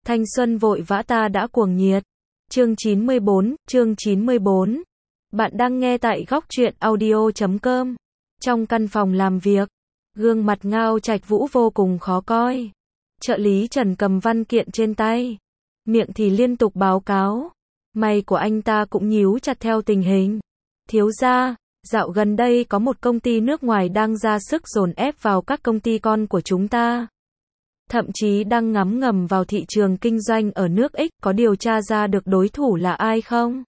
Thanh xuân vội vã ta đã cuồng nhiệt. Chương 94, chương 94. Bạn đang nghe tại góc truyện audio.com. Trong căn phòng làm việc, gương mặt Ngao Trạch Vũ vô cùng khó coi. Trợ lý Trần cầm văn kiện trên tay, miệng thì liên tục báo cáo. Mày của anh ta cũng nhíu chặt theo tình hình. Thiếu gia, dạo gần đây có một công ty nước ngoài đang ra sức dồn ép vào các công ty con của chúng ta. Thậm chí đang ngắm ngầm vào thị trường kinh doanh ở nước X, có điều tra ra được đối thủ là ai không?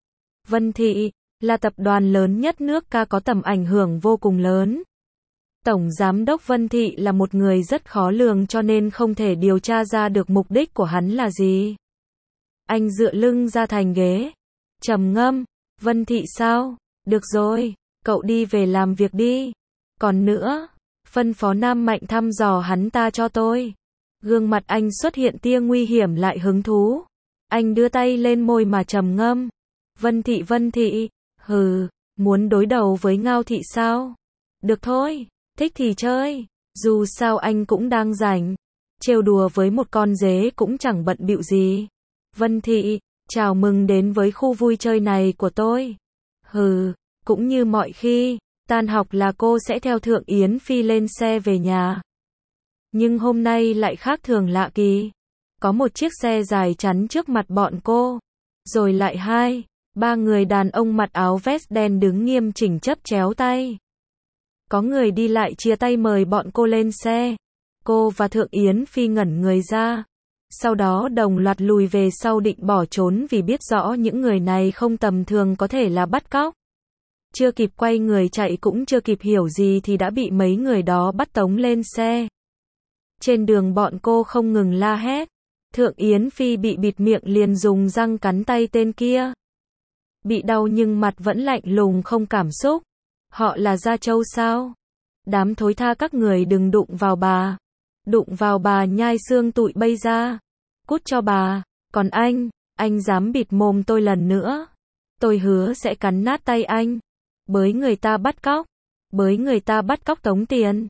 Vân Thị, là tập đoàn lớn nhất nước Ca có tầm ảnh hưởng vô cùng lớn. Tổng giám đốc Vân Thị là một người rất khó lường cho nên không thể điều tra ra được mục đích của hắn là gì. Anh dựa lưng ra thành ghế, trầm ngâm, Vân Thị sao? Được rồi, cậu đi về làm việc đi. Còn nữa, phân phó Nam Mạnh thăm dò hắn ta cho tôi. Gương mặt anh xuất hiện tia nguy hiểm lại hứng thú. Anh đưa tay lên môi mà trầm ngâm. Vân Thị, hừ, muốn đối đầu với Ngao Thị sao? Được thôi, thích thì chơi. Dù sao anh cũng đang rảnh. Trêu đùa với một con dế cũng chẳng bận bịu gì. Vân Thị, chào mừng đến với khu vui chơi này của tôi. Hừ, cũng như mọi khi, tan học là cô sẽ theo Thượng Yến Phi lên xe về nhà. Nhưng hôm nay lại khác thường lạ kỳ. Có một chiếc xe dài chắn trước mặt bọn cô. Rồi lại hai, ba người đàn ông mặc áo vest đen đứng nghiêm chỉnh chấp chéo tay. Có người đi lại chia tay mời bọn cô lên xe. Cô và Thượng Yến Phi ngẩn người ra. Sau đó đồng loạt lùi về sau định bỏ trốn vì biết rõ những người này không tầm thường, có thể là bắt cóc. Chưa kịp quay người chạy cũng chưa kịp hiểu gì thì đã bị mấy người đó bắt tống lên xe. Trên đường bọn cô không ngừng la hét. Thượng Yến Phi bị bịt miệng liền dùng răng cắn tay tên kia. Bị đau nhưng mặt vẫn lạnh lùng không cảm xúc. Họ là Gia Châu sao? Đám thối tha các người đừng đụng vào bà. Đụng vào bà nhai xương tụi bay ra. Cút cho bà. Còn anh dám bịt mồm tôi lần nữa. Tôi hứa sẽ cắn nát tay anh. Bới người ta bắt cóc tống tiền.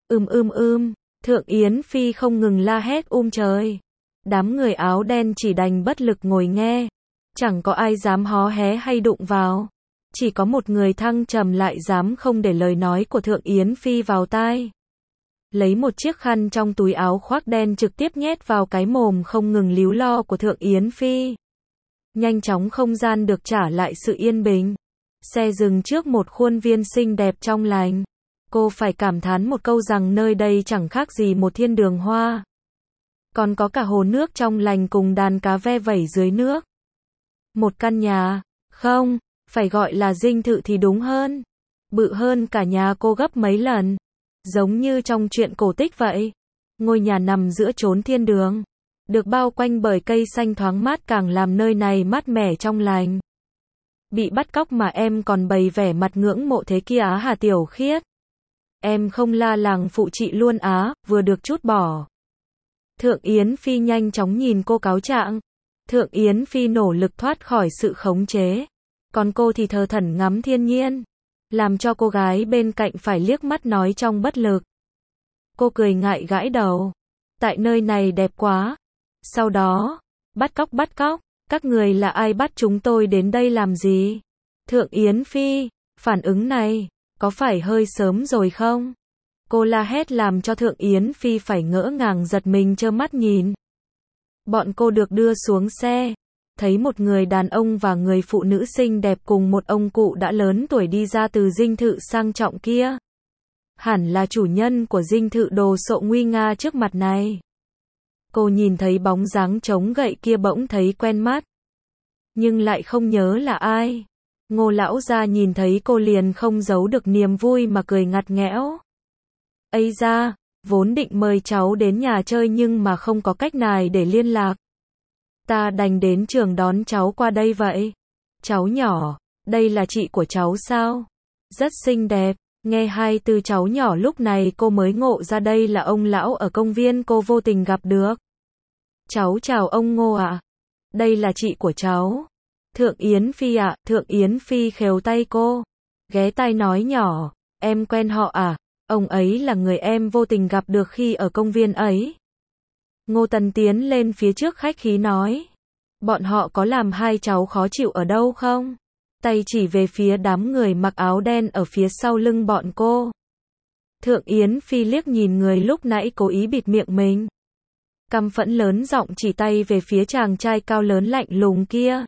Thượng Yến Phi không ngừng la hét trời. Đám người áo đen chỉ đành bất lực ngồi nghe. Chẳng có ai dám hó hé hay đụng vào. Chỉ có một người thăng trầm lại dám không để lời nói của Thượng Yến Phi vào tai. Lấy một chiếc khăn trong túi áo khoác đen trực tiếp nhét vào cái mồm không ngừng líu lo của Thượng Yến Phi. Nhanh chóng không gian được trả lại sự yên bình. Xe dừng trước một khuôn viên xinh đẹp trong lành. Cô phải cảm thán một câu rằng nơi đây chẳng khác gì một thiên đường hoa. Còn có cả hồ nước trong lành cùng đàn cá ve vẩy dưới nước. Một căn nhà, không, phải gọi là dinh thự thì đúng hơn. Bự hơn cả nhà cô gấp mấy lần. Giống như trong truyện cổ tích vậy. Ngôi nhà nằm giữa chốn thiên đường. Được bao quanh bởi cây xanh thoáng mát càng làm nơi này mát mẻ trong lành. Bị bắt cóc mà em còn bày vẻ mặt ngưỡng mộ thế kia á hả Tiểu Khiết? Em không la làng phụ chị luôn á, vừa được trút bỏ. Thượng Yến Phi nhanh chóng nhìn cô cáo trạng. Thượng Yến Phi nỗ lực thoát khỏi sự khống chế. Còn cô thì thờ thẫn ngắm thiên nhiên. Làm cho cô gái bên cạnh phải liếc mắt nói trong bất lực. Cô cười ngại gãi đầu. Tại nơi này đẹp quá. Sau đó, bắt cóc. Các người là ai bắt chúng tôi đến đây làm gì? Thượng Yến Phi, phản ứng này, có phải hơi sớm rồi không? Cô la hét làm cho Thượng Yến Phi phải ngỡ ngàng giật mình trơ mắt nhìn. Bọn cô được đưa xuống xe. Thấy một người đàn ông và người phụ nữ xinh đẹp cùng một ông cụ đã lớn tuổi đi ra từ dinh thự sang trọng kia. Hẳn là chủ nhân của dinh thự đồ sộ nguy nga trước mặt này. Cô nhìn thấy bóng dáng trống gậy kia bỗng thấy quen mắt. Nhưng lại không nhớ là ai. Ngô lão gia nhìn thấy cô liền không giấu được niềm vui mà cười ngặt nghẽo. Ây da, vốn định mời cháu đến nhà chơi nhưng mà không có cách nào để liên lạc. Ta đành đến trường đón cháu qua đây vậy. Cháu nhỏ, đây là chị của cháu sao? Rất xinh đẹp. Nghe hai từ cháu nhỏ lúc này cô mới ngộ ra đây là ông lão ở công viên cô vô tình gặp được. Cháu chào ông Ngô ạ. Đây là chị của cháu. Thượng Yến Phi ạ. Thượng Yến Phi khều tay cô. Ghé tai nói nhỏ. Em quen họ à? Ông ấy là người em vô tình gặp được khi ở công viên ấy. Ngô Tần tiến lên phía trước khách khí nói. Bọn họ có làm hai cháu khó chịu ở đâu không? Tay chỉ về phía đám người mặc áo đen ở phía sau lưng bọn cô. Thượng Yến Phi liếc nhìn người lúc nãy cố ý bịt miệng mình. Căm phẫn lớn giọng chỉ tay về phía chàng trai cao lớn lạnh lùng kia.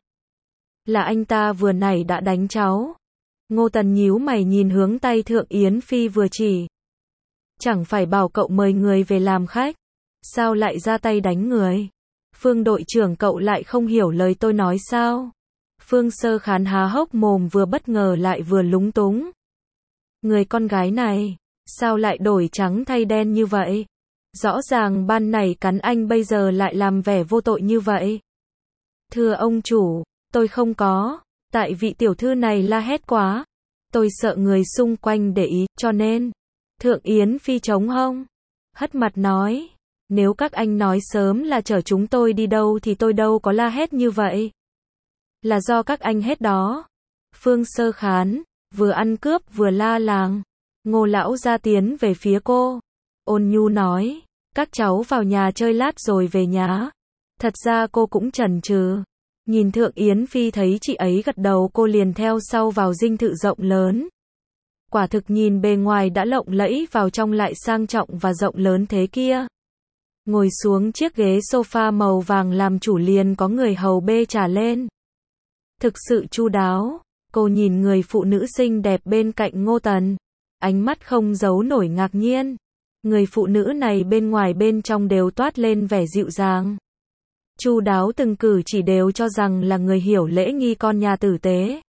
Là anh ta vừa nãy đã đánh cháu. Ngô Tần nhíu mày nhìn hướng tay Thượng Yến Phi vừa chỉ. Chẳng phải bảo cậu mời người về làm khách. Sao lại ra tay đánh người? Phương đội trưởng cậu lại không hiểu lời tôi nói sao? Phương Sơ Khán há hốc mồm vừa bất ngờ lại vừa lúng túng. Người con gái này, sao lại đổi trắng thay đen như vậy? Rõ ràng ban nãy cắn anh bây giờ lại làm vẻ vô tội như vậy. Thưa ông chủ, tôi không có, tại vị tiểu thư này la hét quá. Tôi sợ người xung quanh để ý, cho nên. Thượng Yến Phi chống hông, hất mặt nói. Nếu các anh nói sớm là chở chúng tôi đi đâu thì tôi đâu có la hét như vậy. Là do các anh hết đó. Phương Sơ Khán, vừa ăn cướp vừa la làng. Ngô lão ra tiến về phía cô. Ôn nhu nói, các cháu vào nhà chơi lát rồi về nhà. Thật ra cô cũng chần chừ. Nhìn Thượng Yến Phi thấy chị ấy gật đầu cô liền theo sau vào dinh thự rộng lớn. Quả thực nhìn bề ngoài đã lộng lẫy vào trong lại sang trọng và rộng lớn thế kia. Ngồi xuống chiếc ghế sofa màu vàng làm chủ liền có người hầu bê trà lên. Thực sự chu đáo, cô nhìn người phụ nữ xinh đẹp bên cạnh Ngô Tần. Ánh mắt không giấu nổi ngạc nhiên. Người phụ nữ này bên ngoài bên trong đều toát lên vẻ dịu dàng. Chu đáo từng cử chỉ đều cho rằng là người hiểu lễ nghi con nhà tử tế.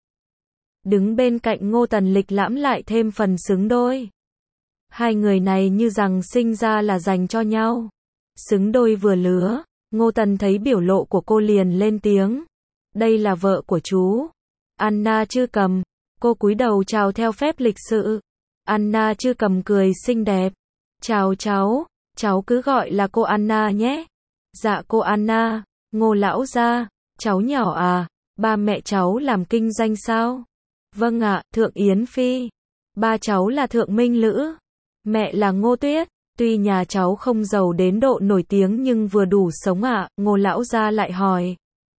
Đứng bên cạnh Ngô Tần lịch lãm lại thêm phần xứng đôi. Hai người này như rằng sinh ra là dành cho nhau. Xứng đôi vừa lứa, Ngô Tần thấy biểu lộ của cô liền lên tiếng. Đây là vợ của chú. Anna Chư Cầm. Cô cúi đầu chào theo phép lịch sự. Anna Chư Cầm cười xinh đẹp. Chào cháu cứ gọi là cô Anna nhé. Dạ cô Anna. Ngô lão gia, cháu nhỏ à, ba mẹ cháu làm kinh doanh sao? Vâng ạ, Thượng Yến Phi. Ba cháu là Thượng Minh Lữ. Mẹ là Ngô Tuyết. Tuy nhà cháu không giàu đến độ nổi tiếng nhưng vừa đủ sống ạ. Ngô lão gia lại hỏi.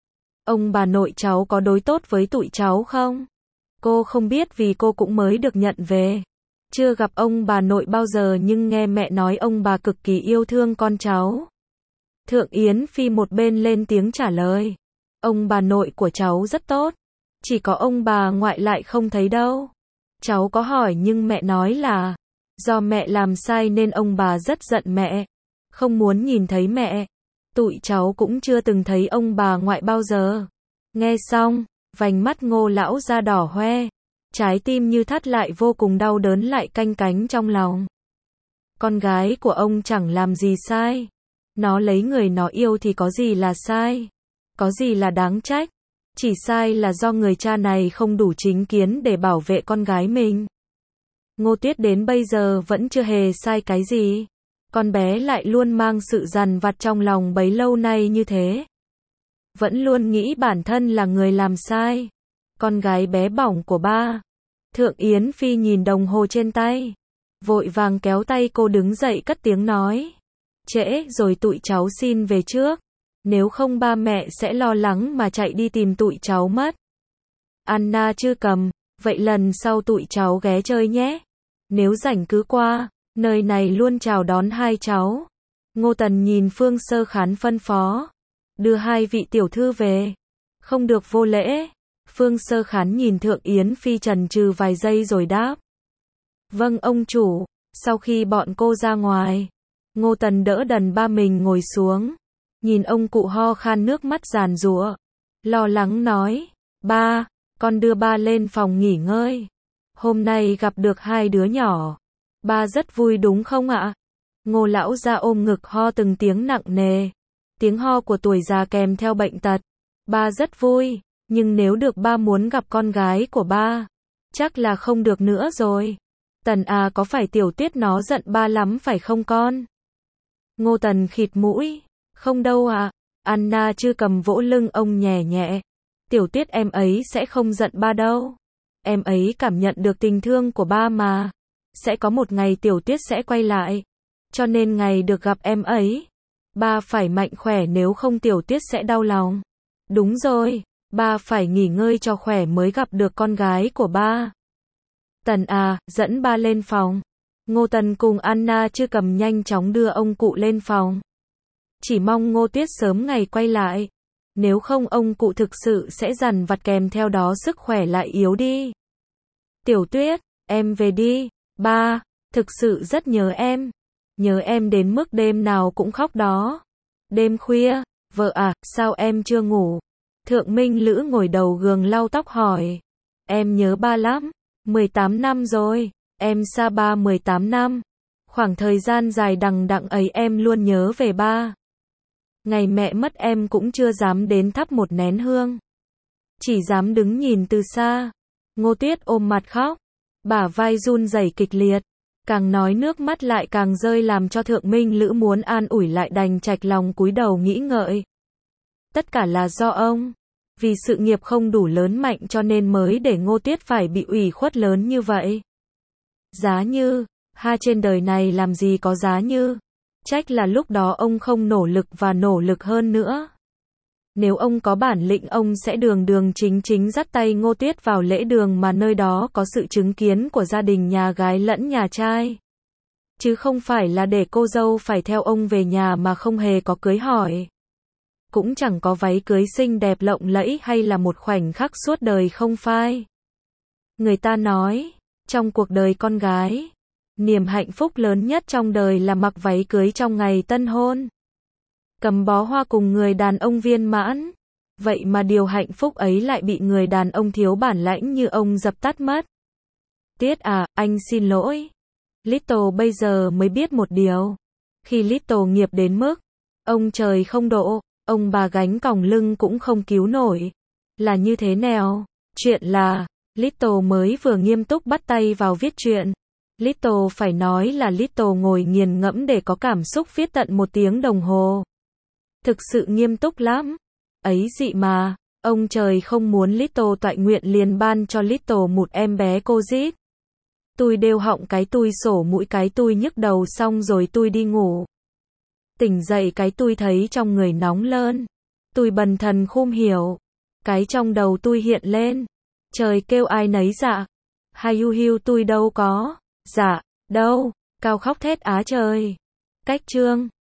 Ông bà nội cháu có đối tốt với tụi cháu không? Cô không biết vì cô cũng mới được nhận về. Chưa gặp ông bà nội bao giờ nhưng nghe mẹ nói ông bà cực kỳ yêu thương con cháu. Thượng Yến Phi một bên lên tiếng trả lời. Ông bà nội của cháu rất tốt. Chỉ có ông bà ngoại lại không thấy đâu. Cháu có hỏi nhưng mẹ nói là do mẹ làm sai nên ông bà rất giận mẹ. Không muốn nhìn thấy mẹ. Tụi cháu cũng chưa từng thấy ông bà ngoại bao giờ. Nghe xong, vành mắt Ngô lão ra đỏ hoe. Trái tim như thắt lại vô cùng đau đớn lại canh cánh trong lòng. Con gái của ông chẳng làm gì sai. Nó lấy người nó yêu thì có gì là sai. Có gì là đáng trách. Chỉ sai là do người cha này không đủ chính kiến để bảo vệ con gái mình. Ngô Tuyết đến bây giờ vẫn chưa hề sai cái gì. Con bé lại luôn mang sự dằn vặt trong lòng bấy lâu nay như thế. Vẫn luôn nghĩ bản thân là người làm sai. Con gái bé bỏng của ba. Thượng Yến Phi nhìn đồng hồ trên tay. Vội vàng kéo tay cô đứng dậy cất tiếng nói. Trễ rồi tụi cháu xin về trước. Nếu không ba mẹ sẽ lo lắng mà chạy đi tìm tụi cháu mất. Anna Chư Cầm, vậy lần sau tụi cháu ghé chơi nhé. Nếu rảnh cứ qua, nơi này luôn chào đón hai cháu. Ngô Tần nhìn Phương Sơ Khán phân phó. Đưa hai vị tiểu thư về. Không được vô lễ. Phương Sơ Khán nhìn Thượng Yến Phi chần chừ vài giây rồi đáp. Vâng ông chủ. Sau khi bọn cô ra ngoài, Ngô Tần đỡ đần ba mình ngồi xuống. Nhìn ông cụ ho khan nước mắt giàn giụa. Lo lắng nói. Ba, con đưa ba lên phòng nghỉ ngơi. Hôm nay gặp được hai đứa nhỏ. Ba rất vui đúng không ạ? Ngô lão ra ôm ngực ho từng tiếng nặng nề. Tiếng ho của tuổi già kèm theo bệnh tật. Ba rất vui, nhưng nếu được ba muốn gặp con gái của ba, chắc là không được nữa rồi. Tần à có phải Tiểu Tuyết nó giận ba lắm phải không con? Ngô Tần khịt mũi. Không đâu ạ. Anna Chư Cầm vỗ lưng ông nhẹ nhẹ. Tiểu Tuyết em ấy sẽ không giận ba đâu. Em ấy cảm nhận được tình thương của ba mà. Sẽ có một ngày Tiểu Tuyết sẽ quay lại. Cho nên ngày được gặp em ấy, Ba phải mạnh khỏe nếu không Tiểu Tuyết sẽ đau lòng. Đúng rồi, ba phải nghỉ ngơi cho khỏe mới gặp được con gái của ba. Tần à, dẫn ba lên phòng. Ngô Tần cùng Anna chưa cầm nhanh chóng đưa ông cụ lên phòng. Chỉ mong Ngô Tuyết sớm ngày quay lại. Nếu không ông cụ thực sự sẽ dằn vặt kèm theo đó sức khỏe lại yếu đi. Tiểu Tuyết, em về đi. Ba, thực sự rất nhớ em. Nhớ em đến mức đêm nào cũng khóc đó. Đêm khuya, vợ à, sao em chưa ngủ? Thượng Minh Lữ ngồi đầu gường lau tóc hỏi. Em nhớ ba lắm. 18 năm rồi, em xa ba 18 năm. Khoảng thời gian dài đằng đẵng ấy em luôn nhớ về ba. Ngày mẹ mất em cũng chưa dám đến thắp một nén hương. Chỉ dám đứng nhìn từ xa. Ngô Tuyết ôm mặt khóc. Bả vai run rẩy kịch liệt. Càng nói nước mắt lại càng rơi làm cho Thượng Minh Lữ muốn an ủi lại đành chạch lòng cúi đầu nghĩ ngợi. Tất cả là do ông. Vì sự nghiệp không đủ lớn mạnh cho nên mới để Ngô Tuyết phải bị ủy khuất lớn như vậy. Giá Như, trên đời này làm gì có Giá Như. Trách là lúc đó ông không nỗ lực và nỗ lực hơn nữa. Nếu ông có bản lĩnh ông sẽ đường đường chính chính dắt tay Ngô Tuyết vào lễ đường mà nơi đó có sự chứng kiến của gia đình nhà gái lẫn nhà trai. Chứ không phải là để cô dâu phải theo ông về nhà mà không hề có cưới hỏi. Cũng chẳng có váy cưới xinh đẹp lộng lẫy hay là một khoảnh khắc suốt đời không phai. Người ta nói, trong cuộc đời con gái, niềm hạnh phúc lớn nhất trong đời là mặc váy cưới trong ngày tân hôn. Cầm bó hoa cùng người đàn ông viên mãn. Vậy mà điều hạnh phúc ấy lại bị người đàn ông thiếu bản lãnh như ông dập tắt mất. Tiết à, anh xin lỗi. Little bây giờ mới biết một điều. Khi Little nghiệp đến mức, ông trời không độ, ông bà gánh còng lưng cũng không cứu nổi. Là như thế nào? Chuyện là, Little mới vừa nghiêm túc bắt tay vào viết truyện. Little phải nói là Little ngồi nghiền ngẫm để có cảm xúc viết tận 1 tiếng đồng hồ. Thực sự nghiêm túc lắm. Ấy dị mà, ông trời không muốn Little toại nguyện liền ban cho Little một em bé cô dít. Tôi đêu họng cái tôi sổ mũi cái tôi nhức đầu xong rồi tôi đi ngủ. Tỉnh dậy cái tôi thấy trong người nóng lơn. Tôi bần thần khum hiểu. Cái trong đầu tôi hiện lên. Trời kêu ai nấy dạ. Hay hiu hiu tôi đâu có. Dạ, đâu. Cao khóc thét á trời. Cách chương.